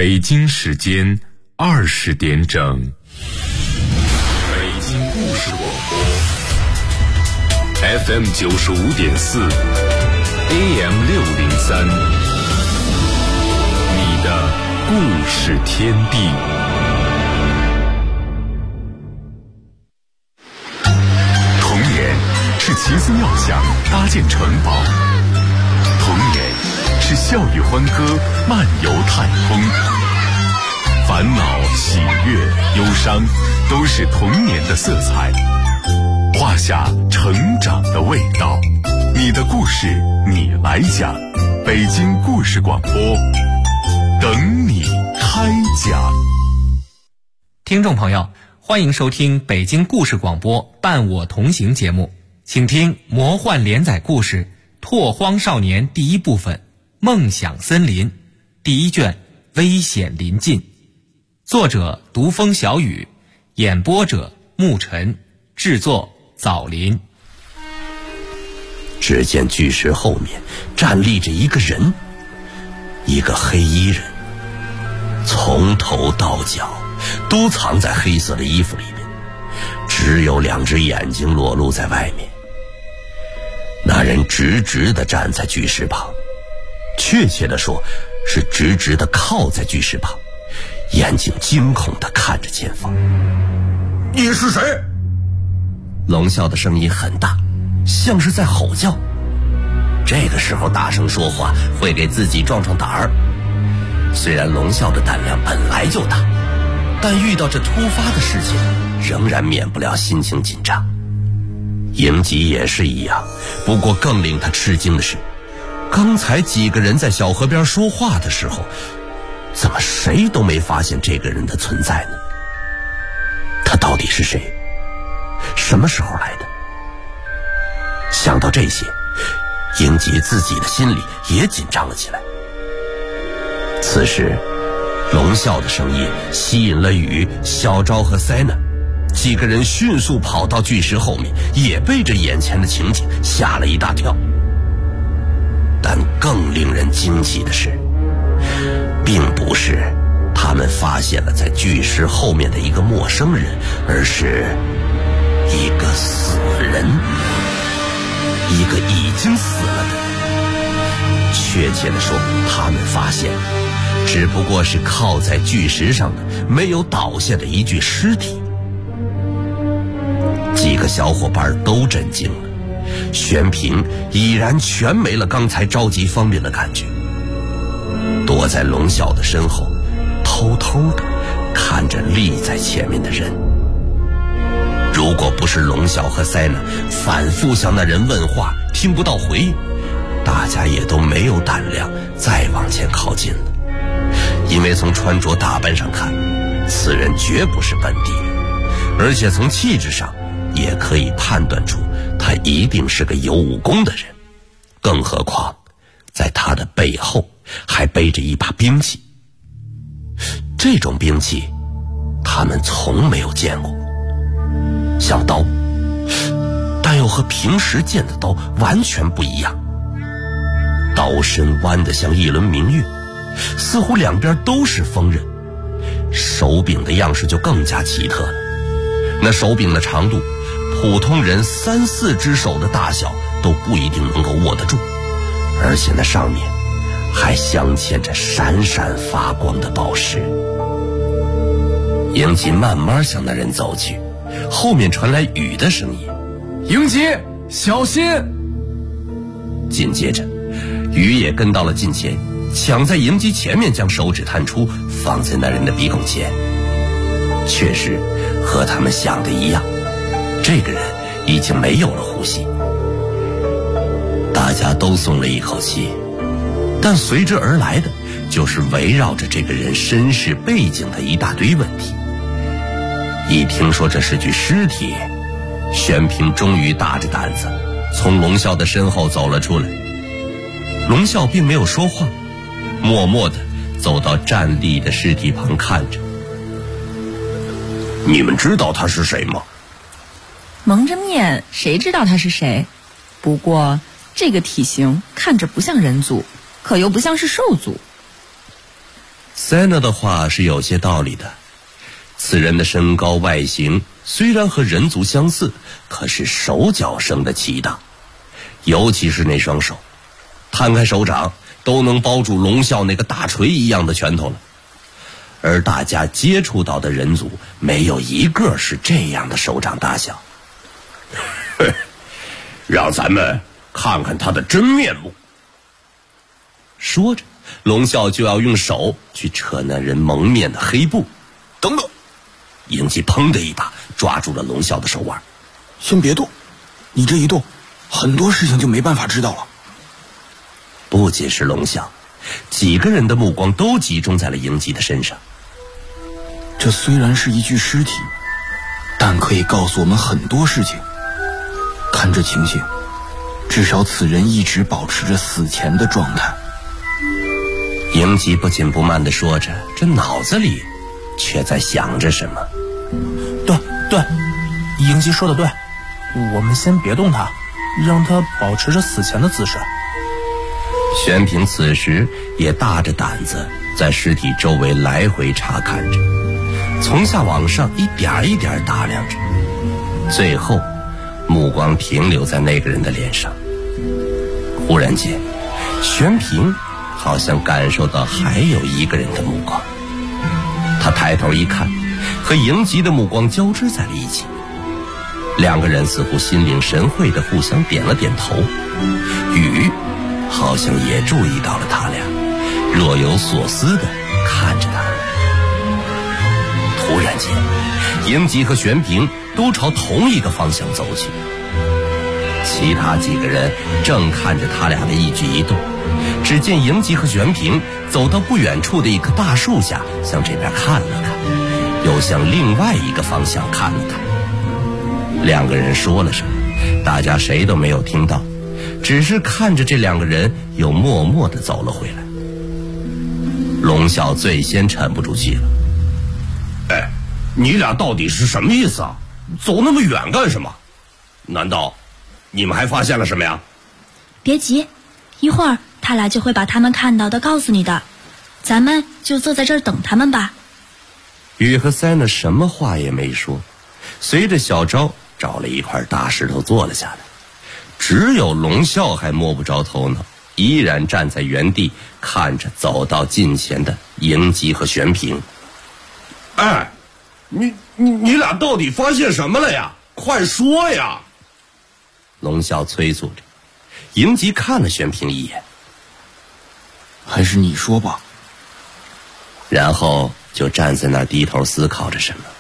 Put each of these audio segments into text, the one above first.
北京时间20点整，北京故事广播 FM 95.4 AM 603，你的故事天地。童年是奇思妙想搭建城堡，童年是笑语欢歌漫游太空，烦恼喜悦忧伤都是童年的色彩，画下成长的味道。你的故事你来讲，北京故事广播等你开讲。 听众朋友，欢迎收听北京故事广播伴我同行节目，请听魔幻连载故事《拓荒少年》第一部分《梦想森林》第一卷危险临近，作者独风小雨，演播者沐晨，制作枣林。 只见巨石后面站立着一个人，一个黑衣人，从头到脚都藏在黑色的衣服里面，只有2只眼睛裸露在外面。那人直直地站在巨石旁，确切地说是直直地靠在巨石旁，眼睛惊恐地看着前方。 你是谁？ 龙啸的声音很大，像是在吼叫。这个时候大声说话会给自己壮壮胆儿。虽然龙啸的胆量本来就大，但遇到这突发的事情仍然免不了心情紧张。迎吉也是一样，不过更令他吃惊的是，刚才几个人在小河边说话的时候，怎么谁都没发现这个人的存在呢？他到底是谁？什么时候来的？想到这些，迎吉自己的心里也紧张了起来。此时龙啸的声音吸引了雨、小昭和塞纳，几个人迅速跑到巨石后面，也被这眼前的情景吓了一大跳。但更令人惊奇的是，并不是他们发现了在巨石后面的一个陌生人，而是一个死人，一个已经死了的人。确切地说，他们发现只不过是靠在巨石上的没有倒下的一具尸体。几个小伙伴都震惊了，玄平已然全没了刚才着急方便的感觉，躲在龙啸的身后，偷偷地看着立在前面的人。如果不是龙啸和塞纳反复向那人问话，听不到回应，大家也都没有胆量再往前靠近了。因为从穿着打扮上看，此人绝不是本地人，而且从气质上也可以判断出他一定是个有武功的人，更何况在他的背后还背着一把兵器。这种兵器他们从没有见过，像刀，但又和平时见的刀完全不一样。刀身弯得像一轮明月，似乎两边都是锋刃。手柄的样式就更加奇特了，那手柄的长度，普通人3、4只手的大小都不一定能够握得住，而且那上面还镶嵌着闪闪发光的宝石。迎吉慢慢向那人走去，后面传来雨的声音：“ 迎吉，小心！” 紧接着雨也跟到了近前，抢在迎吉前面将手指探出，放在那人的鼻孔前。确实和他们想的一样，这个人已经没有了呼吸。大家都松了一口气，但随之而来的就是围绕着这个人身世背景的一大堆问题。一听说这是具尸体，玄平终于大着胆子从龙啸的身后走了出来。龙啸并没有说话，默默地走到站立的尸体旁看着。你们知道他是谁吗？ 蒙着面，谁知道他是谁？不过这个体型看着不像人族，可又不像是兽族。 塞纳的话是有些道理的。此人的身高外形虽然和人族相似，可是手脚生得奇大，尤其是那双手，摊开手掌都能包住龙啸那个大锤一样的拳头了。而大家接触到的人族没有一个是这样的手掌大小。 让咱们看看他的真面目。 说着，龙啸就要用手去扯那人蒙面的黑布。 等等！ 英吉砰的一把抓住了龙啸的手腕。 先别动，你这一动，很多事情就没办法知道了。 不仅是龙啸，几个人的目光都集中在了英吉的身上。 这虽然是一具尸体，但可以告诉我们很多事情。看这情形，至少此人一直保持着死前的状态。 英吉不紧不慢地说着，这脑子里却在想着什么。 对，英吉说的对，我们先别动他，让他保持着死前的姿势。 玄平此时也大着胆子在尸体周围来回查看着，从下往上一点一点打量着，最后目光停留在那个人的脸上。忽然间，玄平好像感受到还有一个人的目光，他抬头一看，和迎吉的目光交织在了一起。两个人似乎心领神会地互相点了点头，雨好像也注意到了他俩，若有所思地看着他们。突然间，迎吉和玄平都朝同一个方向走去，其他几个人正看着他俩的一举一动。只见迎吉和玄平走到不远处的一棵大树下，向这边看了看，又向另外一个方向看了看。两个人说了什么，大家谁都没有听到，只是看着这两个人又默默地走了回来。龙啸最先沉不住气了。 哎，你俩到底是什么意思啊？走那么远干什么？难道你们还发现了什么呀？ 别急，一会儿他俩就会把他们看到的告诉你的，咱们就坐在这儿等他们吧。 雨和塞纳什么话也没说，随着小昭找了一块大石头坐了下来。只有龙啸还摸不着头脑，依然站在原地看着走到近前的迎吉和玄平。 哎，你俩到底发现什么了呀？快说呀！ 龙啸催促着。迎吉看了玄平一眼。 还是你说吧。 然后就站在那儿低头思考着什么。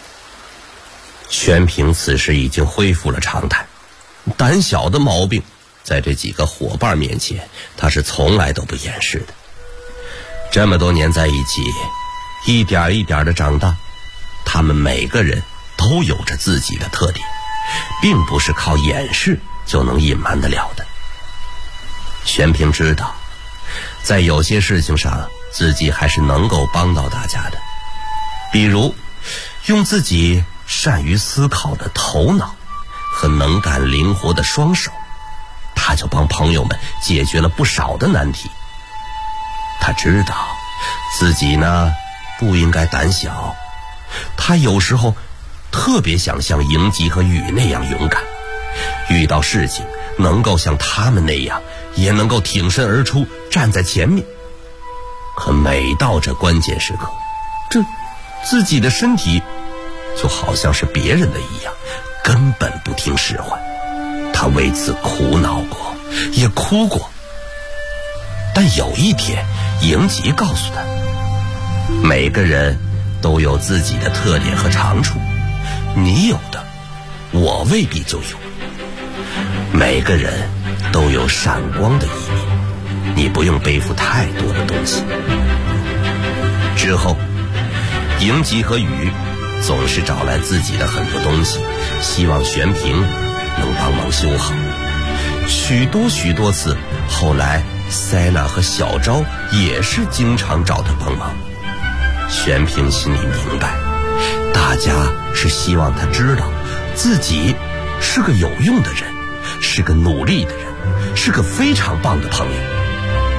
玄平此时已经恢复了常态，胆小的毛病在这几个伙伴面前他是从来都不掩饰的。这么多年在一起，一点一点的长大，他们每个人都有着自己的特点，并不是靠掩饰就能隐瞒得了的。玄平知道，在有些事情上自己还是能够帮到大家的，比如用自己善于思考的头脑和能干灵活的双手，他就帮朋友们解决了不少的难题。他知道自己呢不应该胆小，他有时候特别想像迎吉和雨那样勇敢，遇到事情能够像他们那样也能够挺身而出，站在前面。可每到这关键时刻，这自己的身体就好像是别人的一样，根本不听使唤。他为此苦恼过，也哭过。但有一天，迎吉告诉他，每个人都有自己的特点和长处，你有的我未必就有。每个人都有闪光的一面，你不用背负太多的东西。之后，迎吉和雨总是找来自己的很多东西，希望玄平能帮忙修好。许多次，后来塞纳和小昭也是经常找他帮忙。玄平心里明白，大家是希望他知道自己是个有用的人，是个努力的人，是个非常棒的朋友。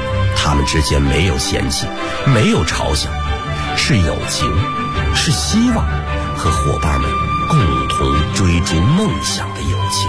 他们之间没有嫌弃，没有嘲笑，是友情，是希望，和伙伴们共同追逐梦想的友情。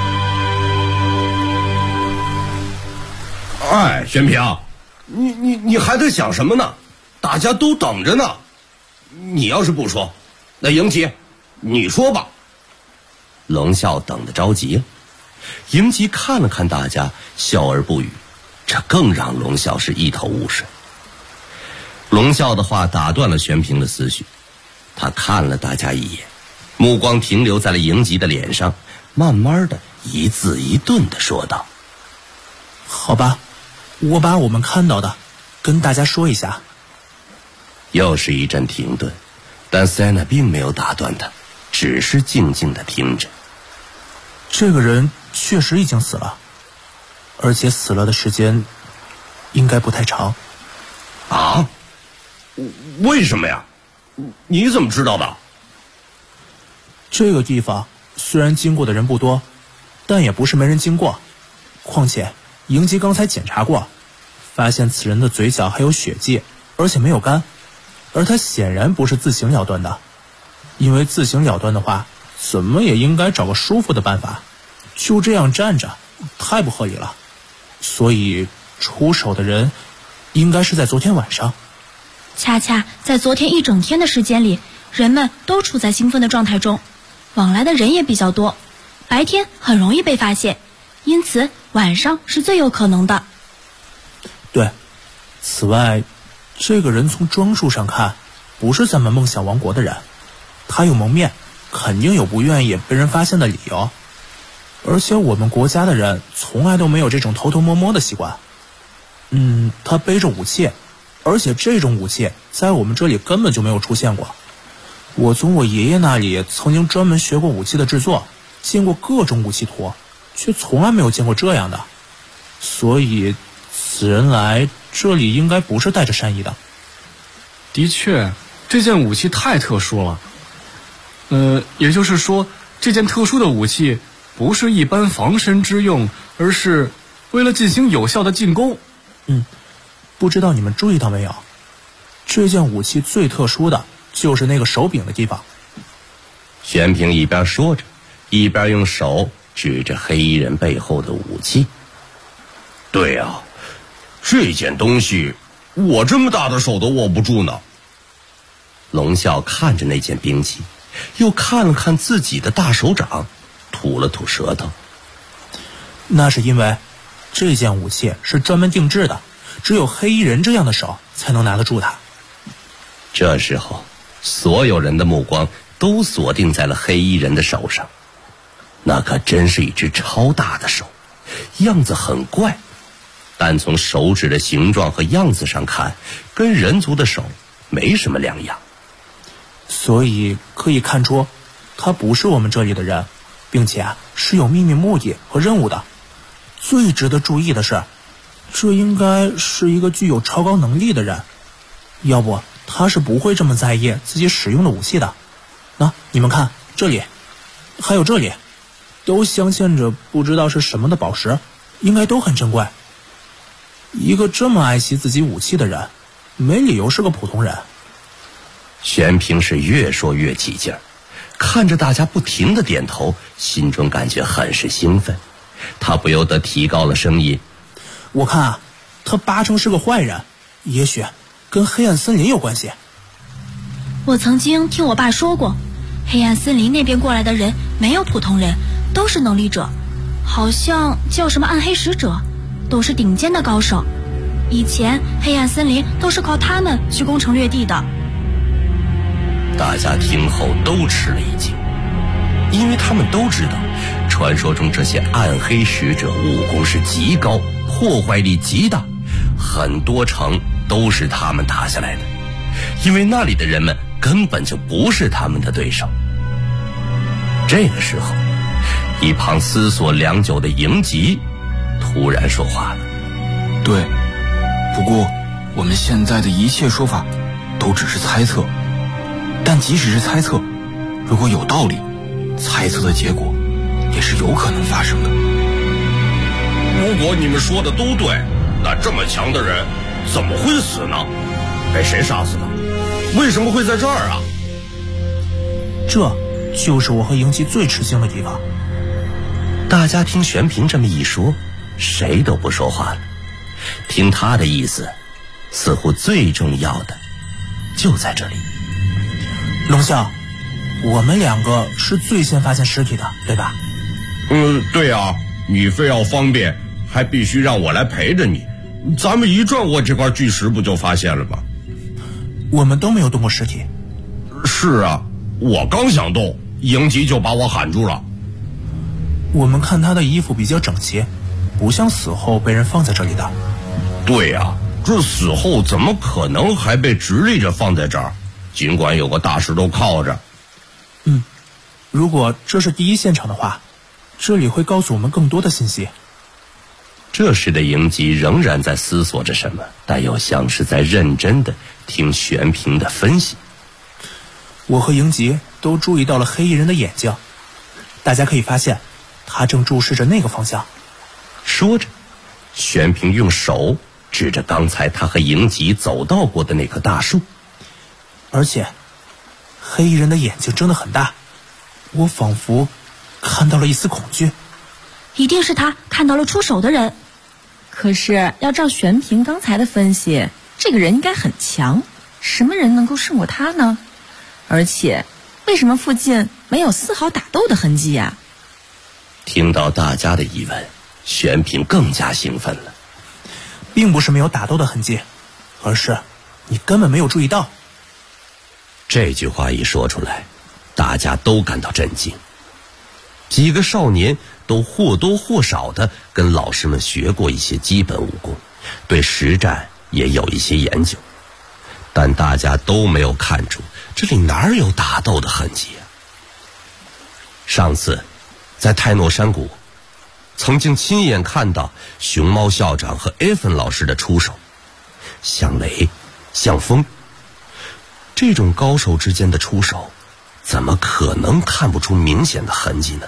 哎，玄平，你还在想什么呢？大家都等着呢。你要是不说，那迎吉，你说吧。 龙啸等得着急了，迎吉看了看大家，笑而不语，这更让龙啸是一头雾水。龙啸的话打断了玄平的思绪，他看了大家一眼，目光停留在了迎吉的脸上，慢慢的一字一顿的说道： 好吧，我把我们看到的跟大家说一下。 又是一阵停顿，但塞娜并没有打断他，只是静静的听着。 这个人确实已经死了，而且死了的时间应该不太长。 啊？为什么呀？你怎么知道的？ 这个地方虽然经过的人不多，但也不是没人经过。况且迎吉刚才检查过，发现此人的嘴角还有血迹，而且没有干，而他显然不是自行了断的，因为自行了断的话，怎么也应该找个舒服的办法，就这样站着太不合理了。所以出手的人应该是在昨天晚上。 恰恰在昨天一整天的时间里，人们都处在兴奋的状态中，往来的人也比较多，白天很容易被发现，因此晚上是最有可能的。 对，此外，这个人从装束上看不是咱们梦想王国的人，他有蒙面，肯定有不愿意被人发现的理由，而且我们国家的人从来都没有这种偷偷摸摸的习惯。他背着武器，而且这种武器在我们这里根本就没有出现过。我从我爷爷那里曾经专门学过武器的制作，见过各种武器图，却从来没有见过这样的。所以此人来这里应该不是带着善意的。 的确，这件武器太特殊了。也就是说，这件特殊的武器不是一般防身之用，而是为了进行有效的进攻。 不知道你们注意到没有，这件武器最特殊的就是那个手柄的地方。 玄平一边说着，一边用手指着黑衣人背后的武器。 对啊，这件东西我这么大的手都握不住呢。 龙啸看着那件兵器，又看了看自己的大手掌，吐了吐舌头。 那是因为这件武器是专门定制的，只有黑衣人这样的手才能拿得住它。 这时候所有人的目光都锁定在了黑衣人的手上，那可真是一只超大的手，样子很怪，但从手指的形状和样子上看，跟人族的手没什么两样。 所以可以看出他不是我们这里的人，并且是有秘密目的和任务的。最值得注意的是，这应该是一个具有超高能力的人，要不他是不会这么在意自己使用的武器的。你们看这里还有这里，都镶嵌着不知道是什么的宝石，应该都很珍贵。一个这么爱惜自己武器的人，没理由是个普通人。 玄平是越说越起劲儿，看着大家不停地点头，心中感觉很是兴奋。他不由得提高了声音： 我看他八成是个坏人，也许跟黑暗森林有关系。 我曾经听我爸说过，黑暗森林那边过来的人没有普通人，都是能力者，好像叫什么暗黑使者，都是顶尖的高手。以前黑暗森林都是靠他们去攻城略地的。 大家听后都吃了一惊，因为他们都知道，传说中这些暗黑使者武功是极高，破坏力极大，很多城都是他们打下来的，因为那里的人们根本就不是他们的对手。这个时候，一旁思索良久的迎吉突然说话了： 对，不过我们现在的一切说法都只是猜测，但即使是猜测，如果有道理，猜测的结果也是有可能发生的。 如果你们说的都对， 那这么强的人怎么会死呢？被谁杀死的？为什么会在这儿啊？ 这就是我和迎吉最吃惊的地方。 大家听玄平这么一说，谁都不说话了。听他的意思，似乎最重要的就在这里。 龙啸，我们两个是最先发现尸体的，对吧？ 对啊，你非要方便，还必须让我来陪着你。咱们一转过这块巨石，不就发现了吗？ 我们都没有动过尸体。 是啊，我刚想动，迎吉就把我喊住了。 我们看他的衣服比较整齐，不像死后被人放在这里的。 对啊，这死后怎么可能还被直立着放在这儿？尽管有个大石头靠着。 如果这是第一现场的话，这里会告诉我们更多的信息。 这时的迎吉仍然在思索着什么，但又像是在认真的听玄平的分析。 我和迎吉都注意到了黑衣人的眼睛，大家可以发现他正注视着那个方向。 说着，玄平用手指着刚才他和迎吉走到过的那棵大树。 而且黑衣人的眼睛睁得很大，我仿佛看到了一丝恐惧。 一定是他看到了出手的人。 可是要照玄平刚才的分析，这个人应该很强，什么人能够胜过他呢？而且为什么附近没有丝毫打斗的痕迹呀？ 听到大家的疑问，玄平更加兴奋了。 并不是没有打斗的痕迹，而是你根本没有注意到。 这句话一说出来，大家都感到震惊。几个少年都或多或少地跟老师们学过一些基本武功，对实战也有一些研究，但大家都没有看出这里哪有打斗的痕迹啊。上次在泰诺山谷曾经亲眼看到熊猫校长和艾芬老师的出手，像雷像风，这种高手之间的出手怎么可能看不出明显的痕迹呢？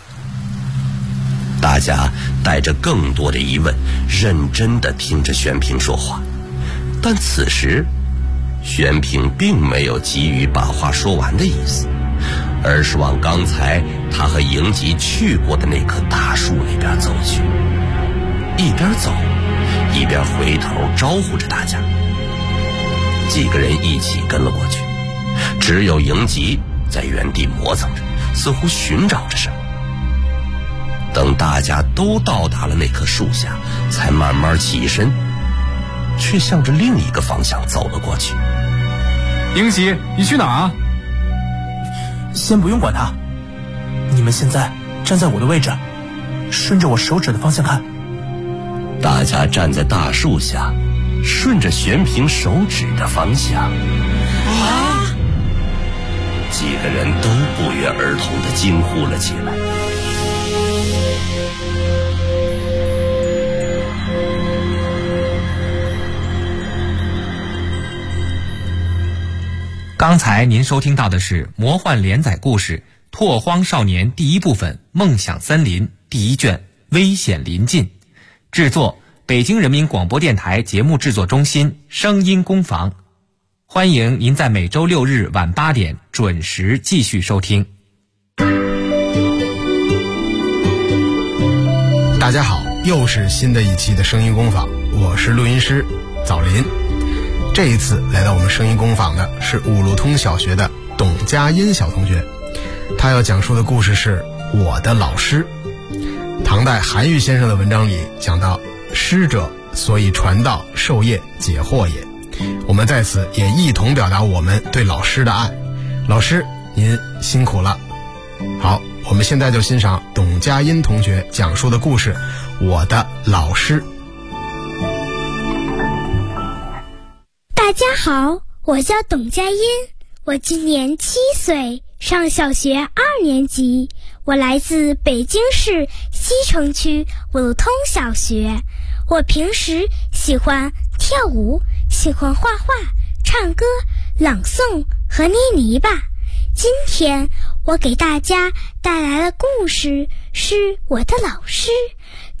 大家带着更多的疑问，认真地听着玄平说话，但此时玄平并没有急于把话说完的意思，而是往刚才他和迎吉去过的那棵大树那边走去，一边走一边回头招呼着大家。几个人一起跟了过去，只有迎吉在原地磨蹭着，似乎寻找着什么。等大家都到达了那棵树下，才慢慢起身，却向着另一个方向走了过去。 迎吉，你去哪儿啊？ 先不用管他，你们现在站在我的位置，顺着我手指的方向看。 大家站在大树下，顺着玄平手指的方向。几个人都不约而同地惊呼了起来。 刚才您收听到的是魔幻连载故事《拓荒少年》第一部分《梦想森林》第一卷《危险临近》，制作北京人民广播电台节目制作中心声音工坊。欢迎您在每周6日晚8点准时继续收听。 大家好，又是新的一期的声音工坊，我是录音师枣林。这一次来到我们声音工坊的是五路通小学的董佳音小同学，他要讲述的故事是我的老师。唐代韩愈先生的文章里讲到，师者，所以传道授业解惑也。我们在此也一同表达我们对老师的爱。老师，您辛苦了。好，我们现在就欣赏董佳音同学讲述的故事《我的老师》。 大家好，我叫董佳音，我今年7岁，上小学2年级。我来自北京市西城区五路通小学。我平时喜欢跳舞，喜欢画画、唱歌、朗诵和捏泥巴。今天我给大家带来的故事是我的老师，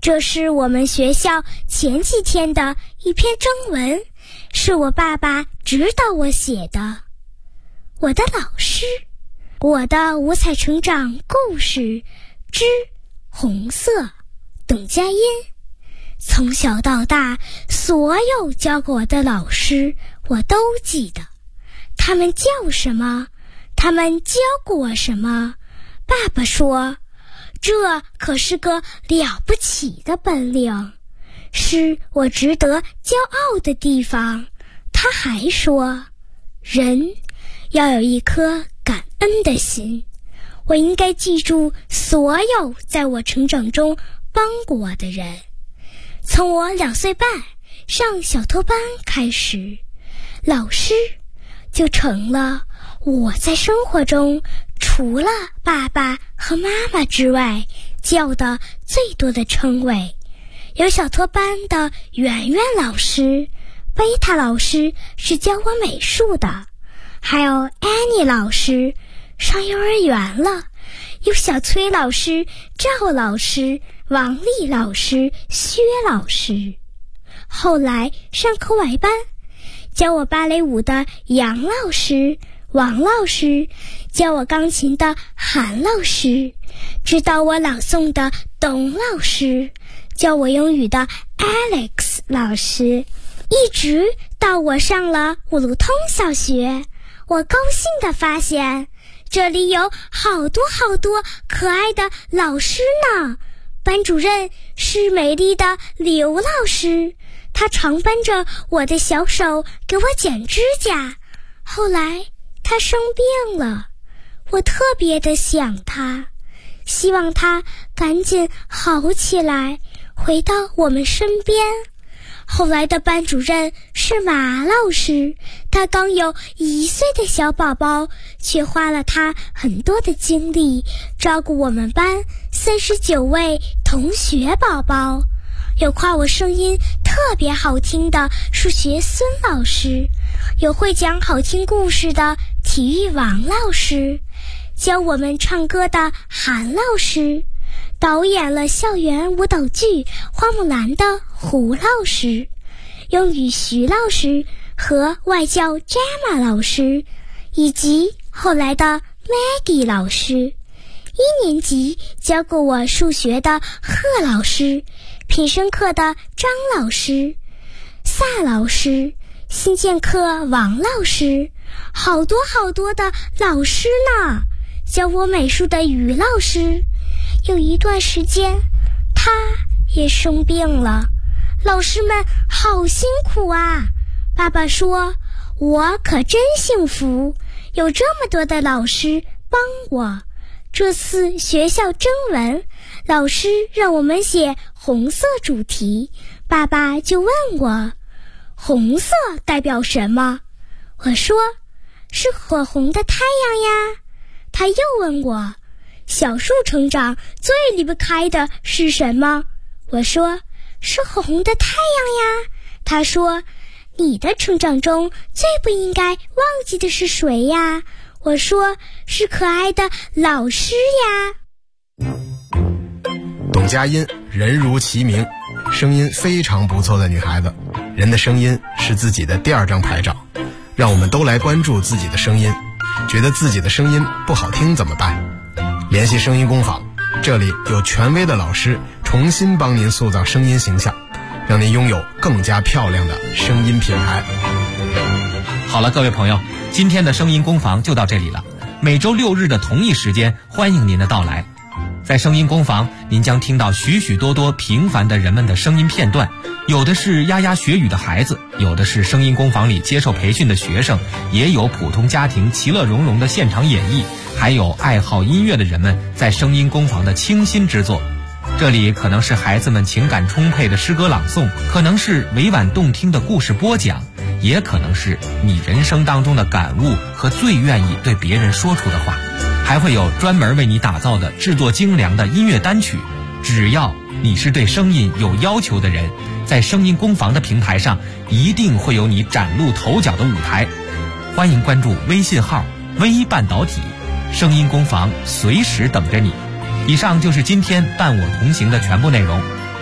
这是我们学校前几天的一篇征文，是我爸爸指导我写的。我的老师，我的五彩成长故事之红色，董佳音。从小到大，所有教过我的老师我都记得，他们叫什么，他们教过我什么。爸爸说，这可是个了不起的本领，是我值得骄傲的地方。他还说，人要有一颗感恩的心，我应该记住所有在我成长中帮过我的人。从我2岁半上小托班开始，老师就成了我在生活中除了爸爸和妈妈之外叫的最多的称谓。有小托班的圆圆老师，贝塔老师是教我美术的，还有安妮老师上幼儿园了，有小崔老师、赵老师、王丽老师、薛老师。后来上课外班，教我芭蕾舞的杨老师、王老师，教我钢琴的韩老师，指导我朗诵的董老师，教我英语的 Alex 老师，一直到我上了五路通小学。我高兴地发现，这里有好多好多可爱的老师呢。班主任是美丽的刘老师，他常扳着我的小手给我剪指甲。后来他生病了，我特别的想他，希望他赶紧好起来，回到我们身边。后来的班主任是马老师，他刚有1岁的小宝宝，却花了他很多的精力照顾我们班39位同学宝宝。有夸我声音特别好听的数学孙老师，有会讲好听故事的体育王老师，教我们唱歌的韩老师，导演了校园舞蹈剧《花木兰》的胡老师，英语徐老师和外教 Gemma 老师，以及后来的 Maggie 老师。1年级教过我数学的贺老师，品声课的张老师，萨老师，新建课王老师，好多好多的老师呢。教我美术的于老师，有一段时间他也生病了，老师们好辛苦啊。爸爸说，我可真幸福，有这么多的老师帮我。这次学校征文，老师让我们写红色主题，爸爸就问我，红色代表什么？我说，是火红的太阳呀。他又问我，小树成长最离不开的是什么？我说，是火红的太阳呀。他说，你的成长中最不应该忘记的是谁呀？我说，是可爱的老师呀。 董佳音人如其名，声音非常不错的女孩子。人的声音是自己的第2张牌照，让我们都来关注自己的声音。觉得自己的声音不好听怎么办？联系声音工坊，这里有权威的老师重新帮您塑造声音形象，让您拥有更加漂亮的声音品牌。 好了，各位朋友，今天的声音工坊就到这里了。每周6日的同一时间，欢迎您的到来。在声音工坊，您将听到许许多多平凡的人们的声音片段，有的是牙牙学语的孩子，有的是声音工坊里接受培训的学生，也有普通家庭其乐融融的现场演绎，还有爱好音乐的人们在声音工坊的倾心之作。这里可能是孩子们情感充沛的诗歌朗诵，可能是委婉动听的故事播讲，也可能是你人生当中的感悟和最愿意对别人说出的话，还会有专门为你打造的制作精良的音乐单曲。只要你是对声音有要求的人，在声音工坊的平台上一定会有你崭露头角的舞台。欢迎关注微信号微半导体，声音工坊随时等着你。以上就是今天伴我同行的全部内容。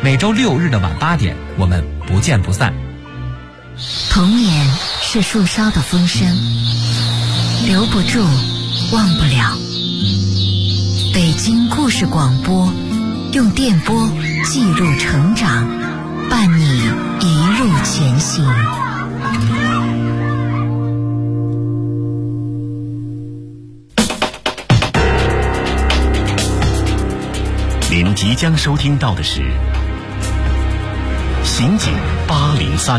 每周6日的晚8点，我们不见不散。 童年是树梢的风声，留不住，忘不了。北京故事广播，用电波记录成长，伴你一路前行。 您即将收听到的是《刑警803》。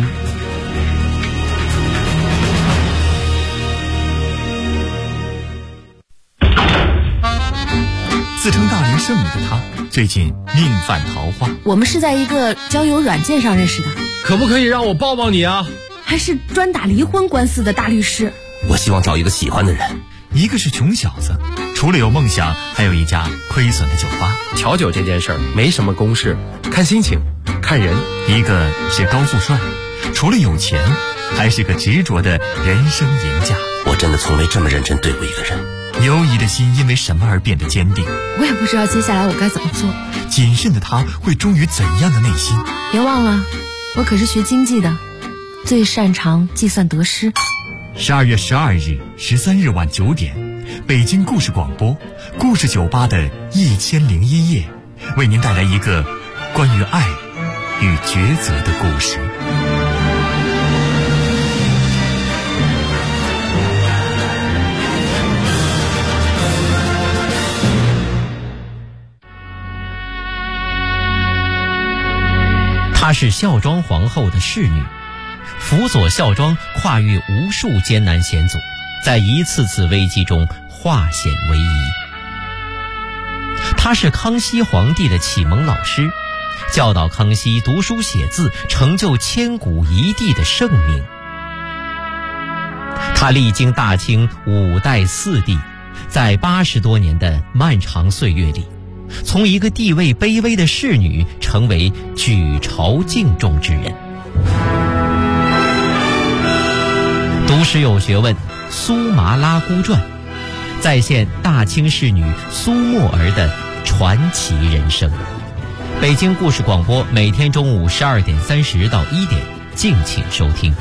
自称大龄剩女的她，最近命犯桃花。 我们是在一个交友软件上认识的。 可不可以让我抱抱你啊？ 还是专打离婚官司的大律师。 我希望找一个喜欢的人。 一个是穷小子，除了有梦想，还有一家亏损的酒吧。 调酒这件事儿没什么公式，看心情，看人。 一个是高富帅，除了有钱，还是个执着的人生赢家。 我真的从未这么认真对过一个人。 犹疑的心因为什么而变得坚定？ 我也不知道接下来我该怎么做。 谨慎的他会忠于怎样的内心？ 别忘了，我可是学经济的，最擅长计算得失。 12月12日、13日晚9点，北京故事广播故事酒吧的1001夜，为您带来一个关于爱与抉择的故事。 她是孝庄皇后的侍女，辅佐孝庄跨越无数艰难险阻，在一次次危机中化险为夷。她是康熙皇帝的启蒙老师，教导康熙读书写字，成就千古一帝的盛名。她历经大清5代4帝，在80多年的漫长岁月里，从一个地位卑微的侍女成为举朝敬重之人。读史有学问，苏麻拉姑传再现大清侍女苏沫儿的传奇人生。北京故事广播每天中午12点30到1点，敬请收听。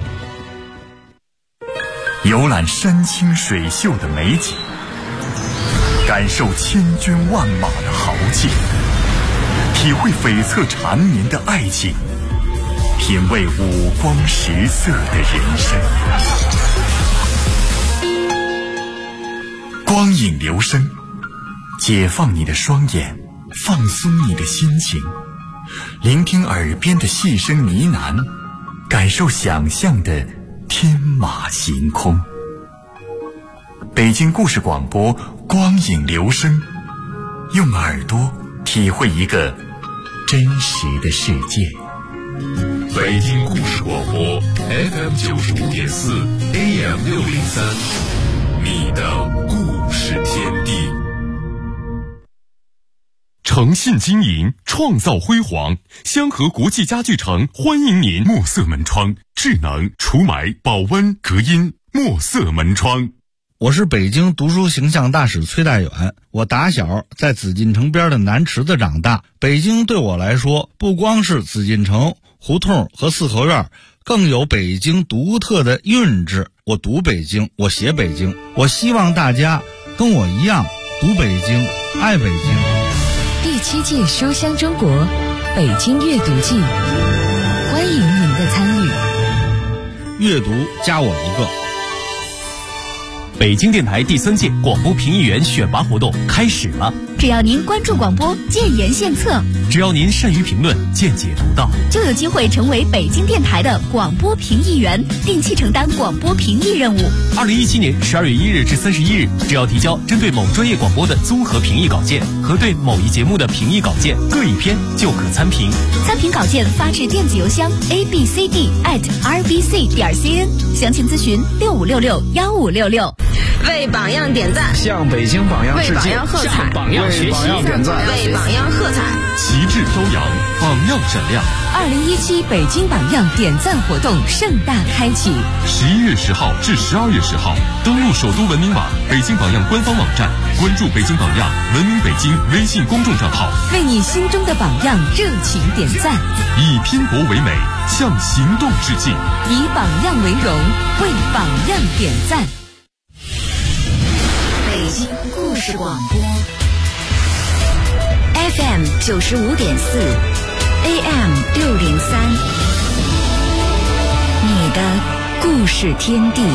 游览山清水秀的美景，感受千军万马的豪气，体会悱恻缠绵的爱情，品味五光十色的人生。光影留声，解放你的双眼，放松你的心情，聆听耳边的细声呢喃，感受想象的天马行空。北京故事广播，光影留声，用耳朵体会一个真实的世界。 北京故事广播 FM 95.4 AM 603，你的故事天地。诚信经营，创造辉煌。香河国际家具城欢迎您。墨色门窗，智能除霾、保温、隔音。墨色门窗。 我是北京读书形象大使崔代远，我打小在紫禁城边的南池子长大。北京对我来说，不光是紫禁城、胡同和四合院，更有北京独特的韵致。我读北京，我写北京，我希望大家跟我一样读北京，爱北京。 第7届书香中国北京阅读季，欢迎您的参与。 阅读加我一个。 北京电台第3届广播评议员选拔活动开始了。 只要您关注广播，建言献策； 只要您善于评论，见解独到， 就有机会成为北京电台的广播评议员，定期承担广播评议任务。 2017年12月1日至31日，只要提交针对某专业广播的综合评议稿件和对某一节目的评议稿件各一篇，就可参评。 参评稿件发至电子邮箱 abcd@rbc.cn， 详情咨询65661566。 为榜样点赞， 向北京榜样致敬， 为榜样喝彩， 向榜样学习，点赞， 为榜样喝彩， 旗帜飘扬，榜样闪亮。 2017北京榜样点赞活动盛大开启 ，11月10号至12月10号，登录首都文明网、北京榜样官方网站，关注北京榜样、文明北京微信公众账号， 为你心中的榜样热情点赞， 以拼搏为美，向行动致敬， 以榜样为荣，为榜样点赞。 北京故事广播 FM 95.4 AM 603，你的故事天地。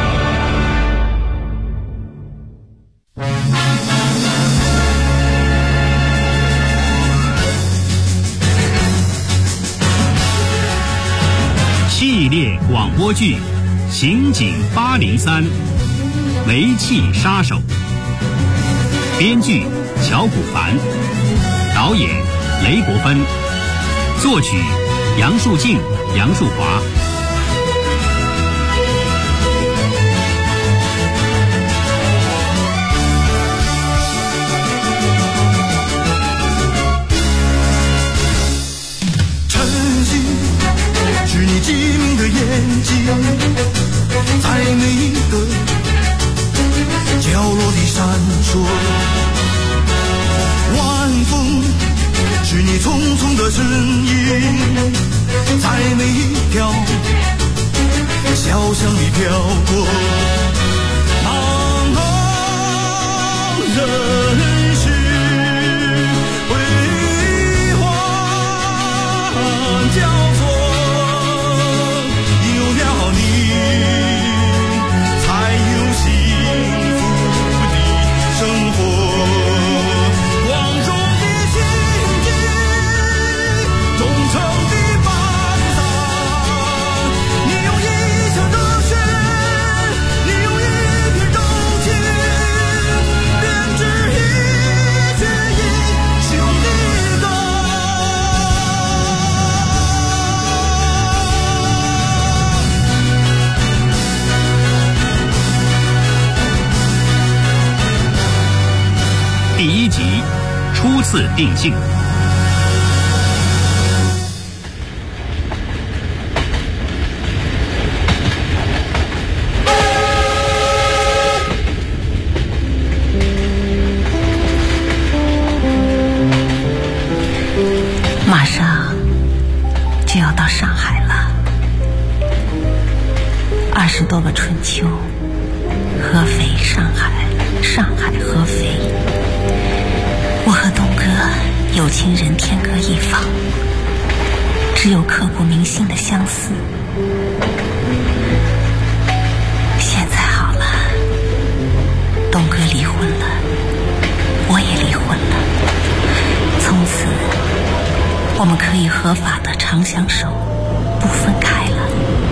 系列广播剧《刑警803》，煤气杀手。编剧乔古凡，导演雷国芬，作曲杨树静、杨树华。 晨曦是你机敏的眼睛，在每一个角落里闪烁。晚风是你匆匆的身影，在每一条小巷里飘过。茫茫人世辉煌交错，有了你才有幸福的生活。 第1集初次定性。 马上就要到上海了，20多个春秋，合肥、上海，上海、合肥。我和东哥有情人天各一方，只有刻骨铭心的相似。现在好了，东哥离婚了，我也离婚了，从此我们可以合法的长相守，不分开了。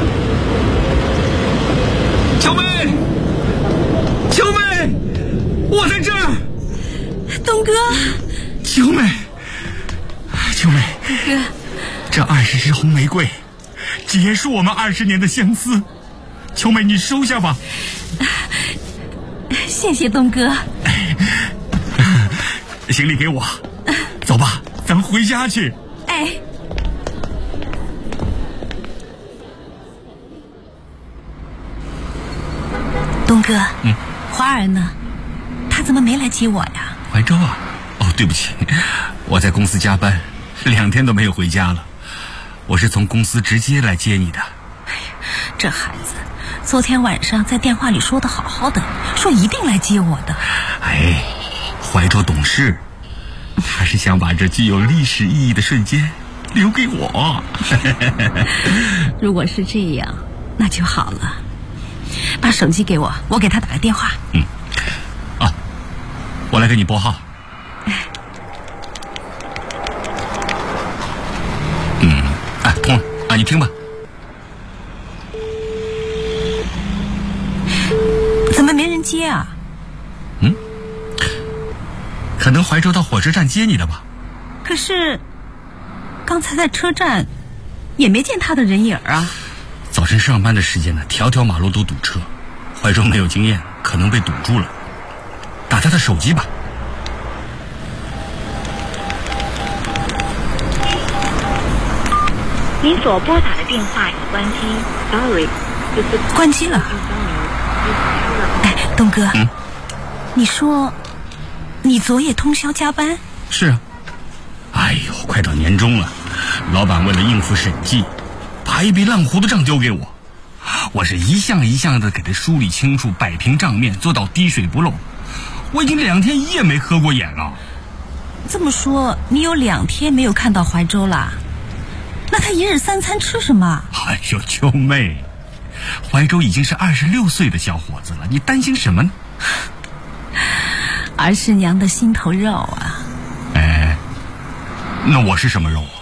秋梅，秋梅，我在这儿。 东哥， 秋梅，秋梅， 东哥， 这20支红玫瑰，结束我们20年的相思。秋梅，你收下吧。 谢谢东哥。 行李给我，走吧，咱们回家去。 哎。东哥，花儿呢？他怎么没来接我呀？ 怀州啊？哦，对不起，我在公司加班，2天都没有回家了。我是从公司直接来接你的。 哎呀，这孩子，昨天晚上在电话里说的好好的，说一定来接我的。 哎，怀州懂事，他是想把这具有历史意义的瞬间留给我。 如果是这样，那就好了。把手机给我，我给他打个电话。 我来给你拨号。通了啊，你听吧。 怎么没人接啊？ 可能怀州到火车站接你的吧。 可是刚才在车站也没见他的人影啊。 早晨上班的时间呢，条条马路都堵车，怀州没有经验， 可能被堵住了。打他的手机吧。 您所拨打的电话已关机 ，Sorry。 关机了。哎，东哥，你说你昨夜通宵加班？ 是啊。哎呦，快到年终了，老板为了应付审计，把一笔烂糊涂账丢给我，我是一项一项的给他梳理清楚，摆平账面，做到滴水不漏。我已经2天1夜没合过眼了。 这么说，你有2天没有看到怀州啦？那他1日3餐吃什么？ 哎呦，秋妹，怀州已经是26岁的小伙子了，你担心什么呢？ 儿是娘的心头肉啊。 哎，那我是什么肉？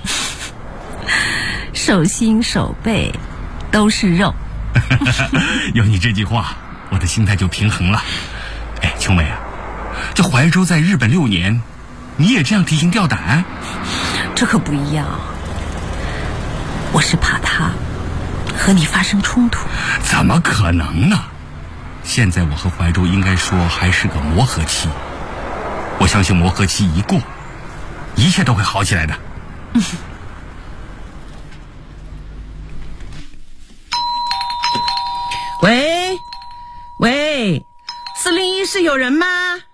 手心手背都是肉。 有你这句话，我的心态就平衡了。哎，秋妹啊，这怀州在日本6年，你也这样提心吊胆？ 这可不一样，我是怕他和你发生冲突。 怎么可能呢？现在我和怀州应该说还是个磨合期，我相信磨合期一过，一切都会好起来的。 喂，401室有人吗？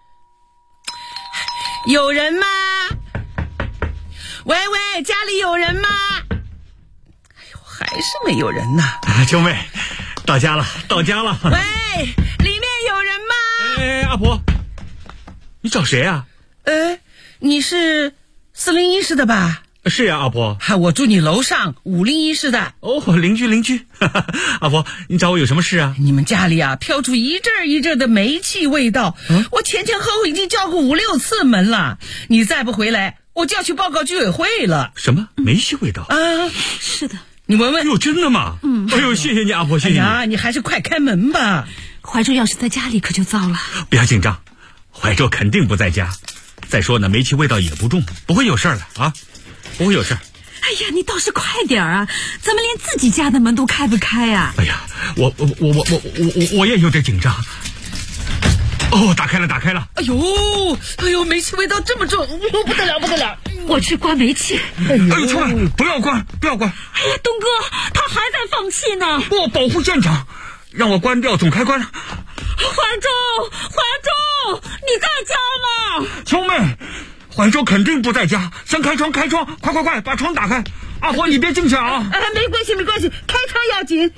有人吗？喂，家里有人吗？哎呦，还是没有人呐！ 秋妹，到家了。喂， 里面有人吗？ 哎，阿婆，你找谁啊？ 你是401室的吧？ 是呀，阿婆。 我住你楼上501室的。 哦，邻居。阿婆，你找我有什么事啊？ 你们家里啊飘出一阵一阵的煤气味道，我前后已经叫过5、6次门了。你再不回来，我就要去报告居委会了。 什么煤气味道？ 是的。 你闻闻。 哟，真的吗？哎呦，谢谢你，阿婆，谢谢你。 哎呀，你还是快开门吧。 怀州要是在家里可就糟了。 不要紧张，怀州肯定不在家。再说呢，煤气味道也不重，不会有事儿的啊。不会有事。 哎呀，你倒是快点啊！咱们连自己家的门都开不开啊！ 哎呀，我也有点紧张。哦，打开了。 哎呦，煤气味道这么重，不得了！ 我去关煤气。 哎呦，秋妹，不要关！ 哎呀，东哥，他还在放气呢。 我保护现场，让我关掉总开关。 怀州，你在家吗？ 秋妹。怀州肯定不在家，先开窗，快，把窗打开。阿婆，你别进去啊！ 没关系，开窗要紧。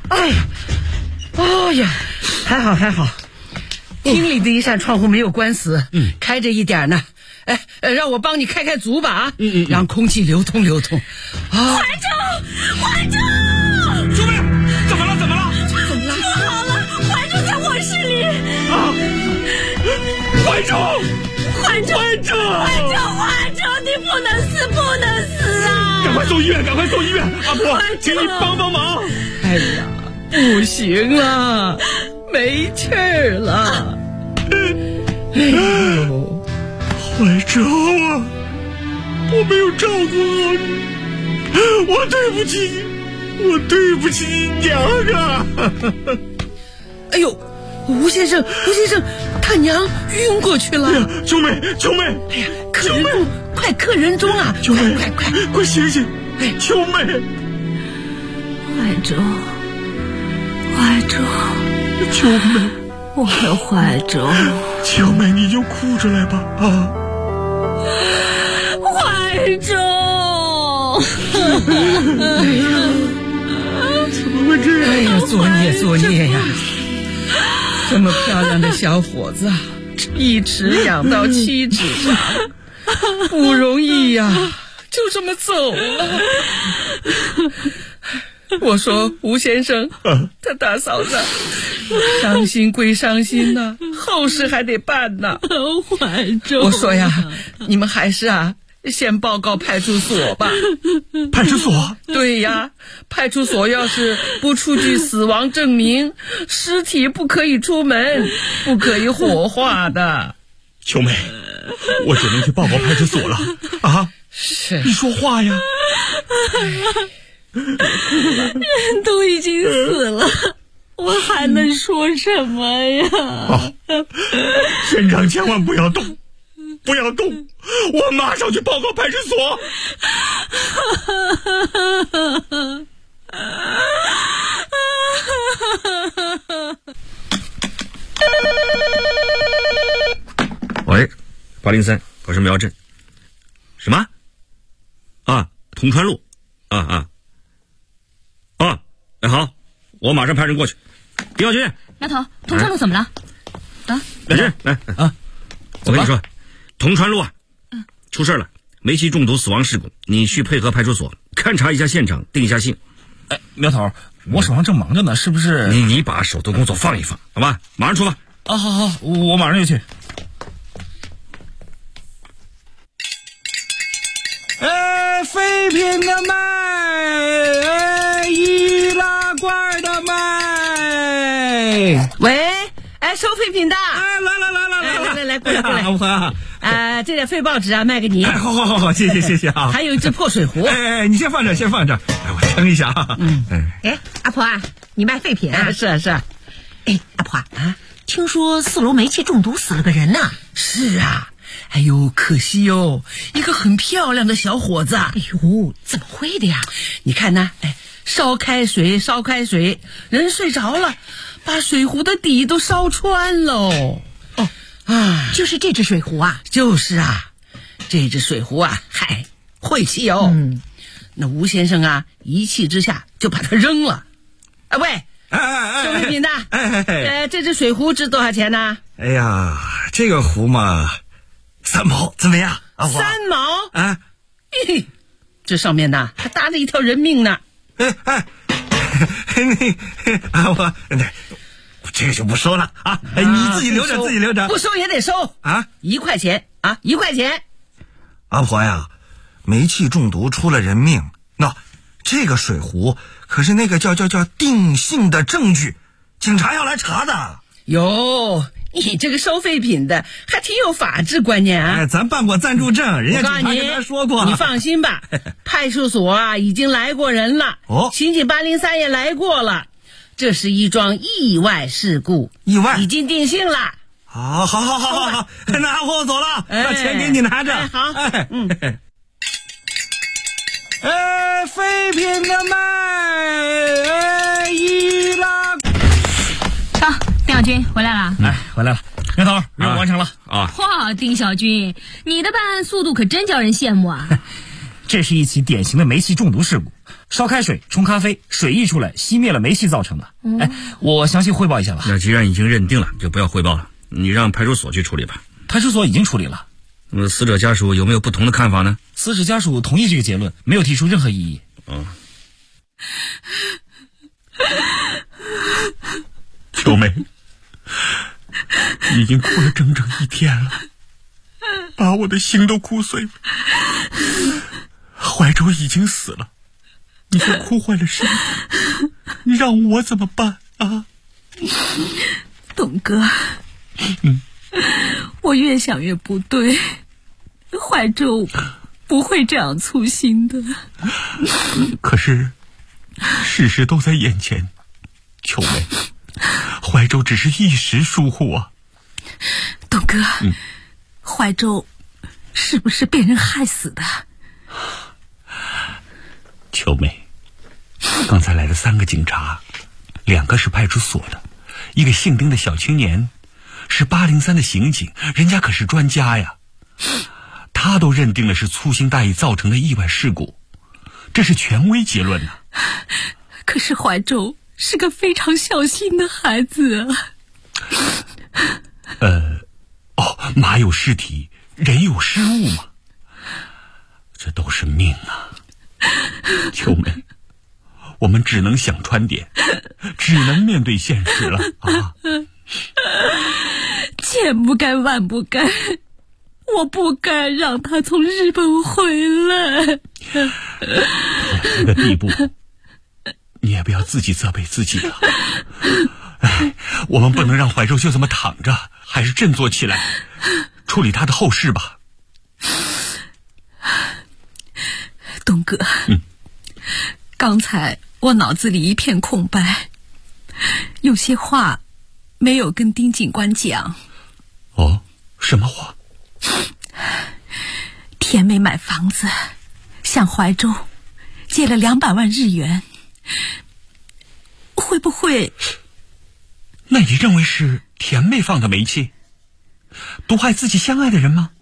哎呀，还好，厅里的一扇窗户没有关死，开着一点呢。让我帮你开足吧啊！让空气流通。 怀州， 秋妹，怎么了？ 不好了，怀州在卧室里。 怀州， 你不能死啊！ 赶快送医院！阿婆，请你帮忙！ 哎呀，不行了，没气儿了！哎呦， 怀州啊，我没有照顾好你，我对不起你娘啊！ 哎呦，吴先生，他娘晕过去了。 哎呀，秋妹！ 哎呀，客人中啊！ 秋妹，快醒！ 哎， 秋妹！ 怀州， 秋妹， 我的怀州。 秋妹，你就哭出来吧啊！ 怀州！ 哎呀， 怎么会这样？ 哎呀，作孽呀！这么漂亮的小伙子啊，一直养到7指上，不容易呀，就这么走了。我说吴先生，他大嫂子，伤心归伤心呐，后事还得办呐。 怀州， 我说呀，你们还是先报告派出所吧。 派出所？ 对呀，派出所要是不出具死亡证明，尸体不可以出门，不可以火化的。 秋妹，我只能去报告派出所了啊！ 是， 你说话呀！ 人都已经死了， 我还能说什么呀？ 县长千万不要动，不要动！我马上去报告派出所。喂，803高山苗镇。什么？啊，同川路。好，我马上派人过去。李小军， 苗头，同川路怎么了？ 小军，来啊！我跟你说，同川路出事了，煤气中毒死亡事故，你去配合派出所勘察一下现场，定一下性。 哎，苗头，我手上正忙着呢，是不是？ 你把手头工作放一放，好吧？马上出发。 好，我马上就去。废品的卖，易拉罐的卖。 喂，收废品的。来，过来。这点废报纸啊，卖给你。 好，谢谢啊。 还有一只破水壶。 你先放这，我称一下啊。 阿婆啊，你卖废品啊？ 是。 阿婆听说4楼煤气中毒死了个人呢。 是啊。哎呦，可惜哟，一个很漂亮的小伙子。 哎呦，怎么会的呀？ 你看呢？烧开水，人睡着了，把水壶的底都烧穿喽。 就是这只水壶啊？ 就是啊，这只水壶啊，晦气哦。那吴先生啊，一气之下就把它扔了。喂，收废品的，这只水壶值多少钱呢？ 哎呀，这个壶嘛，3毛，怎么样 ？3毛啊！这上面呢还搭着一条人命呢。 我这个就不收了啊！你自己留着， 不收也得收啊！1块钱啊，1块钱。 阿婆呀，煤气中毒出了人命，这个水壶可是那个叫定性的证据，警察要来查的。 哟，你这个收废品的还挺有法治观念啊！ 咱办过暂住证，人家警察跟咱说过。 你放心吧，派出所啊已经来过人了，刑警803也来过了，这是一桩意外事故， 意外已经定性了。 好，那阿婆我走了，把钱给你拿着。 好， 废品的卖，易拉。 丁小军回来了。 回来了。苗头，任务完成了啊！哇，丁小军，你的办案速度可真叫人羡慕啊！ 这是一起典型的煤气中毒事故，烧开水冲咖啡，水溢出来熄灭了煤气造成的。我详细汇报一下吧。 那既然已经认定了，就不要汇报了，你让派出所去处理吧。 派出所已经处理了。 那么死者家属有没有不同的看法呢？ 死者家属同意这个结论，没有提出任何异议。 秋梅已经哭了整整1天了，把我的心都哭碎了。怀州已经死了，你却哭坏了身体，你让我怎么办啊？ 董哥，我越想越不对，怀州不会这样粗心的。 可是事实都在眼前，秋梅，怀州只是一时疏忽啊。 董哥，怀州是不是被人害死的？ 秋梅，刚才来的3个警察，2个是派出所的，一个姓丁的小青年是803的刑警，人家可是专家呀，他都认定了是粗心大意造成的意外事故，这是权威结论啊。 可是怀州是个非常小心的孩子啊。马有失蹄，人有失误嘛，这都是命啊。秋梅，我们只能想穿点，只能面对现实了啊！ 千不该万不该，我不该让他从日本回来。 这个地步，你也不要自己责备自己了。我们不能让怀州就这么躺着，还是振作起来，处理他的后事吧。 东哥，刚才我脑子里一片空白， 有些话没有跟丁警官讲。 哦，什么话？ 田妹买房子，向怀州借了200万日元，会不会？ 那你认为是田妹放的煤气，毒害自己相爱的人吗？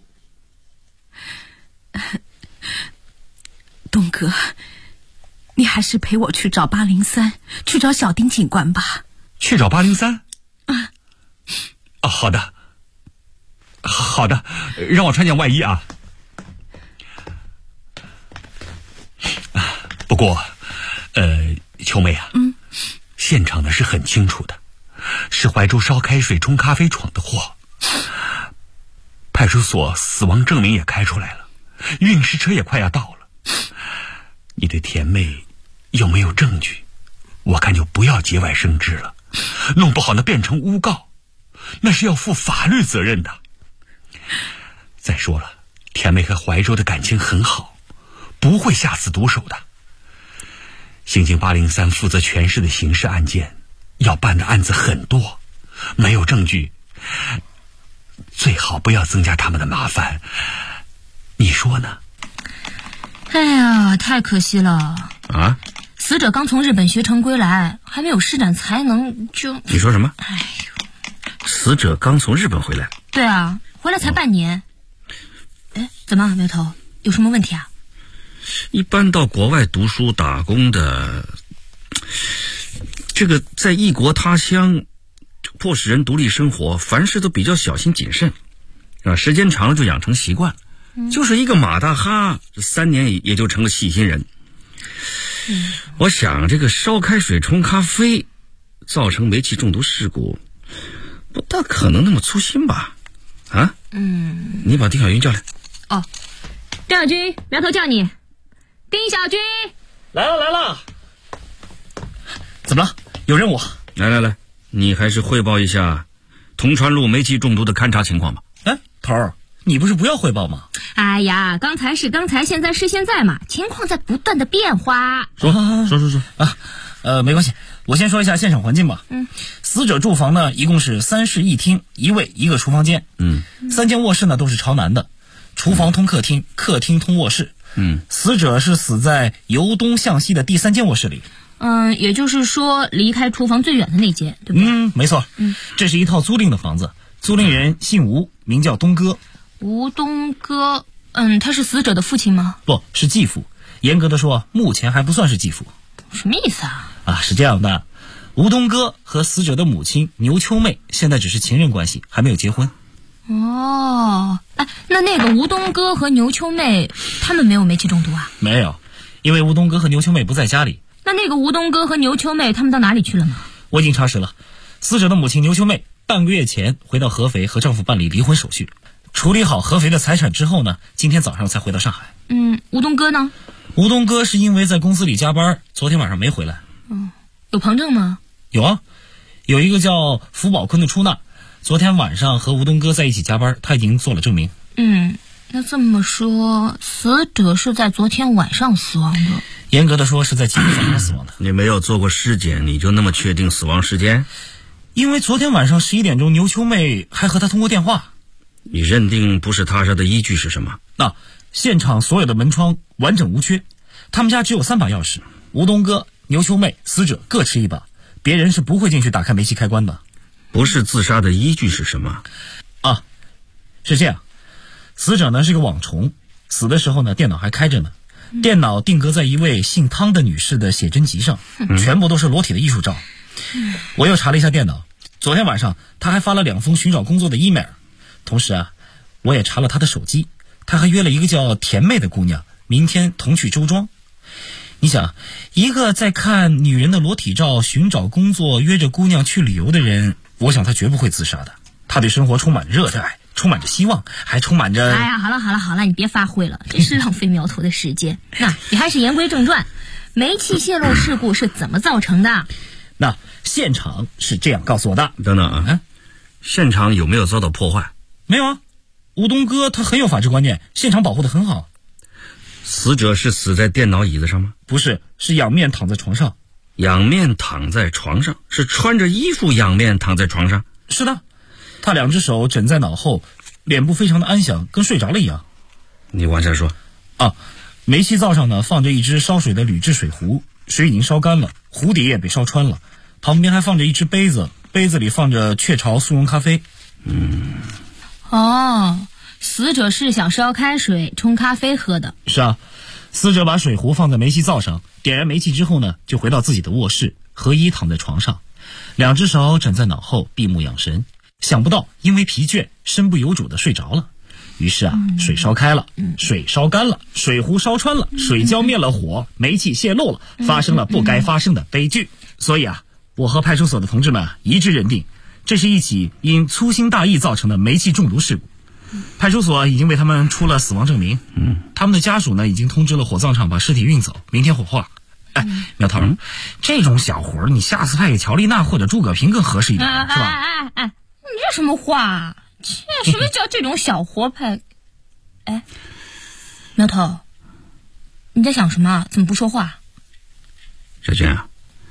东哥，你还是陪我去找803，去找小丁警官吧。 去找803？好的，好的，让我穿件外衣啊。不过，秋妹啊，现场的是很清楚的，是怀州烧开水冲咖啡闯的祸。派出所死亡证明也开出来了，运尸车也快要到了。你对田妹有没有证据？我看就不要节外生枝了，弄不好那变成诬告，那是要负法律责任的。再说了，田妹和怀州的感情很好，不会下此毒手的。刑警803负责全市的刑事案件，要办的案子很多，没有证据，最好不要增加他们的麻烦，你说呢？ 哎呀，太可惜了啊！ 死者刚从日本学成归来，还没有施展才能就…… 你说什么？ 哎呦， 死者刚从日本回来？ 对啊，回来才半年。怎么苗头？有什么问题啊？ 一般到国外读书打工的，这个在异国他乡，迫使人独立生活，凡事都比较小心谨慎，啊，时间长了就养成习惯了。就是一个马大哈，这3年也就成了细心人。我想这个烧开水冲咖啡，造成煤气中毒事故，不大可能那么粗心吧？啊？你把丁小云叫来。 哦，丁小军，苗头叫你。丁小军， 来了。怎么了？有任务？ 来，你还是汇报一下铜川路煤气中毒的勘查情况吧。 头儿，你不是不要汇报吗？ 哎呀，刚才是刚才，现在是现在嘛，情况在不断的变化。 说啊，没关系，我先说一下现场环境吧。死者住房呢，一共是3室1厅1卫1个厨房间。3间卧室呢都是朝南的，厨房通客厅，客厅通卧室。死者是死在由东向西的第3间卧室里。 也就是说离开厨房最远的那间，对不对？ 没错。这是一套租赁的房子，租赁人姓吴，名叫东哥。 吴东哥，他是死者的父亲吗？ 不是继父，严格的说，目前还不算是继父。 什么意思啊？ 是这样的，吴东哥和死者的母亲牛秋妹现在只是情人关系，还没有结婚。 哦，那个吴东哥和牛秋妹他们没有煤气中毒啊？ 没有，因为吴东哥和牛秋妹不在家里。 那个吴东哥和牛秋妹他们到哪里去了呢？ 我已经查实了，死者的母亲牛秋妹半个月前回到合肥和丈夫办理离婚手续，处理好合肥的财产之后呢，今天早上才回到上海。 吴东哥呢？ 吴东哥是因为在公司里加班，昨天晚上没回来。 有旁证吗？ 有啊，有一个叫福宝坤的出纳，昨天晚上和吴东哥在一起加班，他已经做了证明。 那这么说，死者是在昨天晚上死亡的？ 严格的说，是在今天早上死亡的。 你没有做过尸检，你就那么确定死亡时间？ 因为昨天晚上11点钟，牛秋妹还和他通过电话。 你认定不是他杀的依据是什么？ 现场所有的门窗完整无缺，他们家只有3把钥匙，吴东哥、牛秋妹、死者各持1把，别人是不会进去打开煤气开关的。 不是自杀的依据是什么？ 是这样，死者呢是个网虫，死的时候呢电脑还开着呢，电脑定格在一位姓汤的女士的写真集上，全部都是裸体的艺术照。我又查了一下电脑，昨天晚上她还发了2封寻找工作的 email， 同时我也查了她的手机，她还约了一个叫田妹的姑娘，明天同去周庄。你想，一个在看女人的裸体照寻找工作约着姑娘去旅游的人，我想他绝不会自杀的。他对生活充满热爱，充满着希望，还充满着…… 好了，你别发挥了，真是浪费苗头的时间。你还是言归正传，煤气泄漏事故是怎么造成的？ 现场是这样告诉我的。 等等现场有没有遭到破坏？ 没有啊，吴东哥他很有法治观念，现场保护得很好。 死者是死在电脑椅子上吗？ 不是，是仰面躺在床上。 仰面躺在床上，是穿着衣服仰面躺在床上？ 是的，他2只手枕在脑后，脸部非常的安详，跟睡着了一样。 你往下说。 煤气灶上呢放着一只烧水的铝制水壶，水已经烧干了，壶底也被烧穿了，旁边还放着一只杯子，杯子里放着雀巢速溶咖啡。 死者是想烧开水冲咖啡喝的。 是啊，死者把水壶放在煤气灶上，点燃煤气之后呢，就回到自己的卧室，合衣躺在床上，2只手枕在脑后，闭目养神。想不到因为疲倦，身不由主的睡着了。于是水烧开了，水烧干了，水壶烧穿了，水浇灭了火，煤气泄漏了，发生了不该发生的悲剧。所以我和派出所的同志们一致认定，这是一起因粗心大意造成的煤气中毒事故。派出所已经为他们出了死亡证明，他们的家属呢已经通知了火葬场把尸体运走，明天火化。苗头，这种小活你下次派给乔丽娜或者诸葛平更合适一点，是吧？ 你这什么话？什么叫这种小活派？苗头，你在想什么？怎么不说话？ 小娟啊，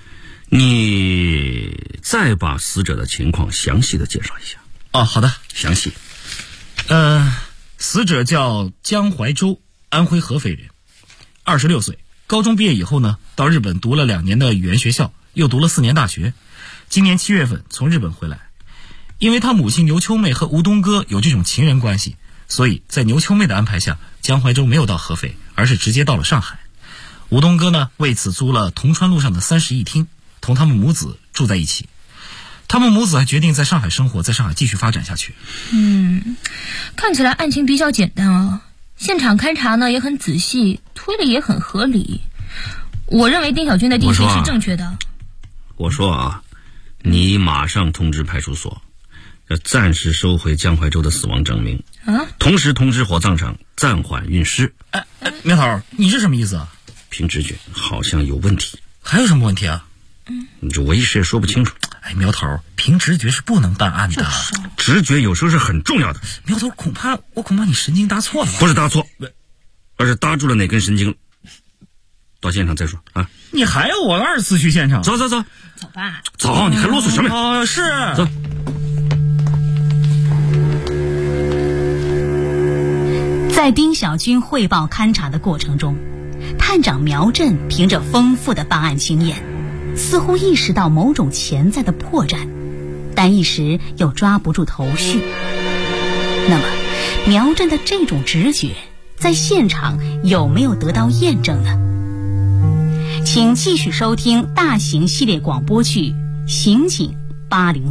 你再把死者的情况详细的介绍一下。 好的， 详细。 死者叫江怀洲，安徽合肥人，26岁，高中毕业以后呢，到日本读了2年的语言学校，又读了4年大学，今年7月份从日本回来。因为他母亲牛秋妹和吴东哥有这种情人关系，所以在牛秋妹的安排下，江怀洲没有到合肥，而是直接到了上海。吴东哥呢，为此租了铜川路上的30亿厅，同他们母子住在一起。他们母子还决定在上海生活，在上海继续发展下去。 看起来案情比较简单啊，现场勘查呢也很仔细，推理也很合理。我认为丁小军的定性是正确的。 我说你马上通知派出所，要暂时收回江怀洲的死亡证明，同时通知火葬场暂缓运尸。 苗头，你这什么意思啊？ 凭直觉好像有问题。 还有什么问题啊？ 我一时也说不清楚。 苗头，凭直觉是不能办案的。 直觉有时候是很重要的。 苗头，恐怕你神经搭错了。 不是搭错，而是搭住了哪根神经。到现场再说啊！ 你还要我2次去现场？ 走吧。 走，你还啰嗦什么？ 是。 走。 在丁小军汇报勘查的过程中，探长苗震凭着丰富的办案经验，似乎意识到某种潜在的破绽，但一时又抓不住头绪。那么，苗震的这种直觉在现场有没有得到验证呢？请继续收听大型系列广播剧《刑警803》。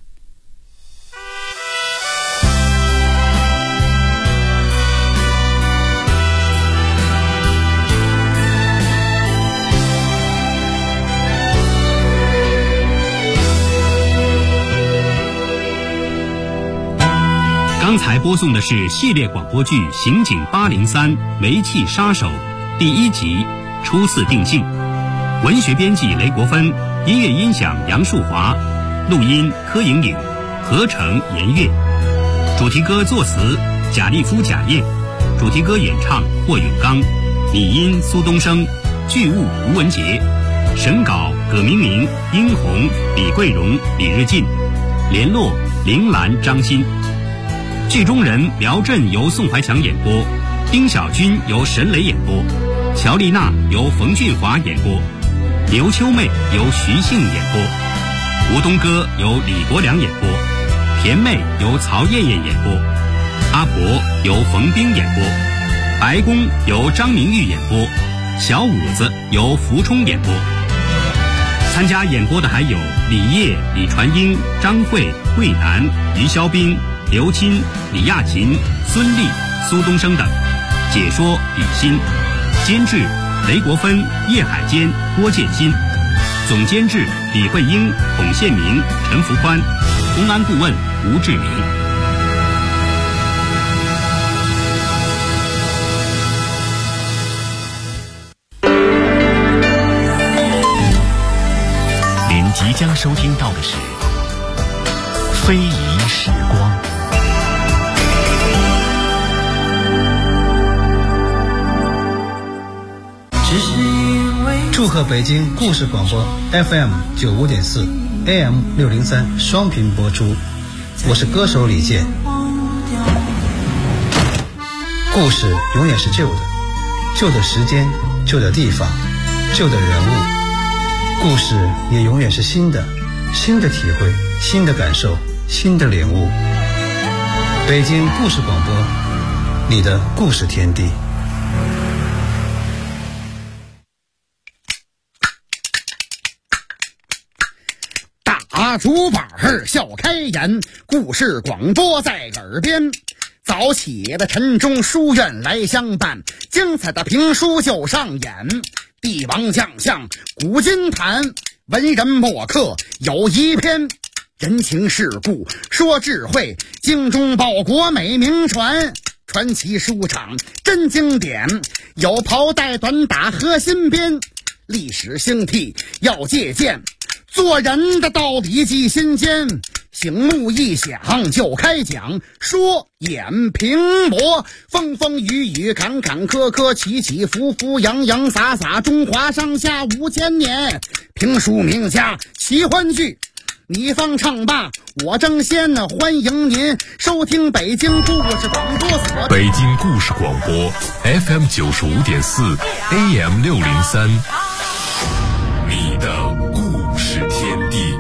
刚才播送的是系列广播剧《刑警803煤气杀手》第1集初次定性，文学编辑雷国芬，音乐音响杨树华，录音柯莹莹，合成严月，主题歌作词贾立夫贾燕，主题歌演唱霍永刚，拟音苏东升，剧务吴文杰，审稿葛明明、殷红、李桂荣、李日进，联络铃兰、张欣。剧中人苗震由宋怀强演播，丁小军由沈磊演播，乔丽娜由冯俊华演播，刘秋妹由徐杏演播，吴东哥由李国良演播，田妹由曹艳艳演播，阿婆由冯冰演播，白宫由张明玉演播，小五子由福冲演播。参加演播的还有李烨、李传英、张慧、桂南、于肖斌、刘钦、李亚琴、孙俪、苏东升等。解说李欣，监制雷国芬、叶海坚、郭建新，总监制李慧英、孔宪明、陈福宽，公安顾问吴志明。 您即将收听到的是《非遗时光》。 祝贺北京故事广播 FM95.4 AM603 双频播出。我是歌手李健。故事永远是旧的，旧的时间，旧的地方，旧的人物。故事也永远是新的，新的体会，新的感受，新的领悟。北京故事广播，你的故事天地。 大竹板笑开颜，故事广播在耳边。早起的晨钟书院来相伴，精彩的评书就上演。帝王将相古今谈，文人墨客有一篇。人情世故说智慧，精忠报国美名传。传奇书场真经典，有袍带短打和新编。历史兴替要借鉴，做人的道理记心间。醒目一响就开讲，说演评驳，风风雨雨坎坎坷坷，起起伏伏洋洋洒洒，中华上下5000年。评书名家奇欢剧，你方唱罢我争先，欢迎您收听北京故事广播所。 北京故事广播 FM95.4 AM603， 你的故事天地。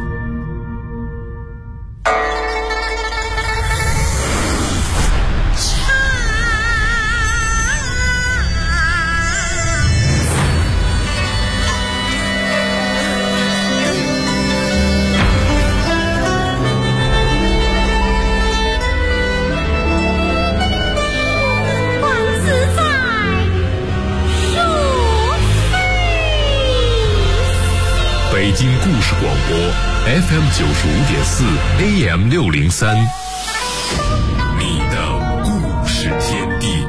北京故事广播 FM95.4 AM603， 你的故事天地。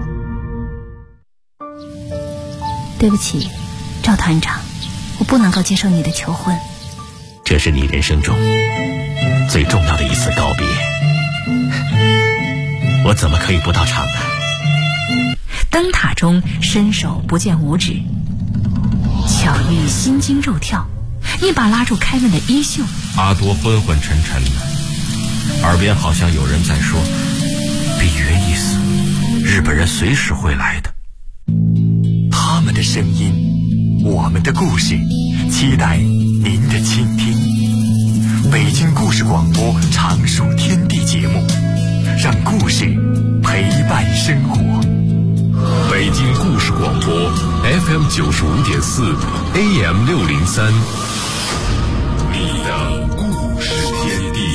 对不起，赵团长，我不能够接受你的求婚。 这是你人生中最重要的一次告别，我怎么可以不到场呢？ 灯塔中伸手不见五指，巧遇心惊肉跳，一把拉住开门的衣袖。 阿多昏昏沉沉的，耳边好像有人在说：别约意思，日本人随时会来的。 他们的声音，我们的故事，期待您的倾听。北京故事广播常数天地节目，让故事陪伴生活。 北京故事广播 FM95.4 AM603， 你的故事天地。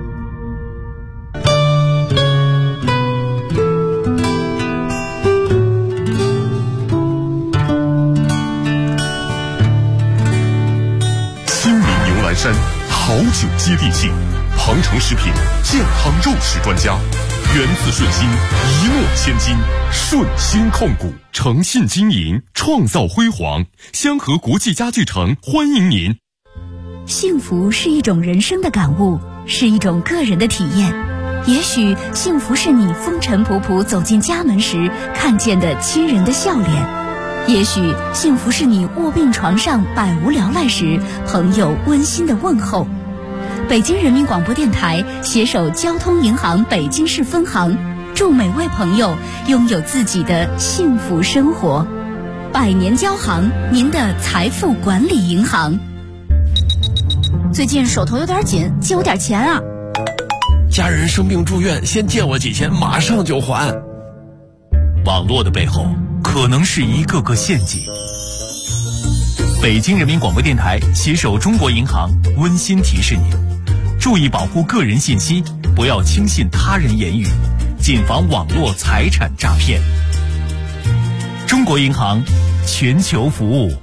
新民牛栏山好酒接地气，庞城食品健康肉食专家，源自顺心，一诺千金，顺心控股，诚信经营，创造辉煌。香河国际家具城欢迎您。 幸福是一种人生的感悟，是一种个人的体验。也许幸福是你风尘仆仆走进家门时看见的亲人的笑脸，也许幸福是你卧病床上百无聊赖时朋友温馨的问候。北京人民广播电台携手交通银行北京市分行，祝每位朋友拥有自己的幸福生活。百年交行，您的财富管理银行。最近手头有点紧，借我点钱啊！ 家人生病住院，先借我几千，马上就还。 网络的背后可能是一个个陷阱。北京人民广播电台携手中国银行温馨提示您：注意保护个人信息，不要轻信他人言语，谨防网络财产诈骗。中国银行，全球服务。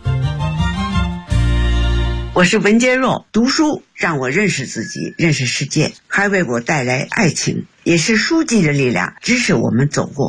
我是文坚若，读书让我认识自己，认识世界，还为我带来爱情，也是书籍的力量，支持我们走过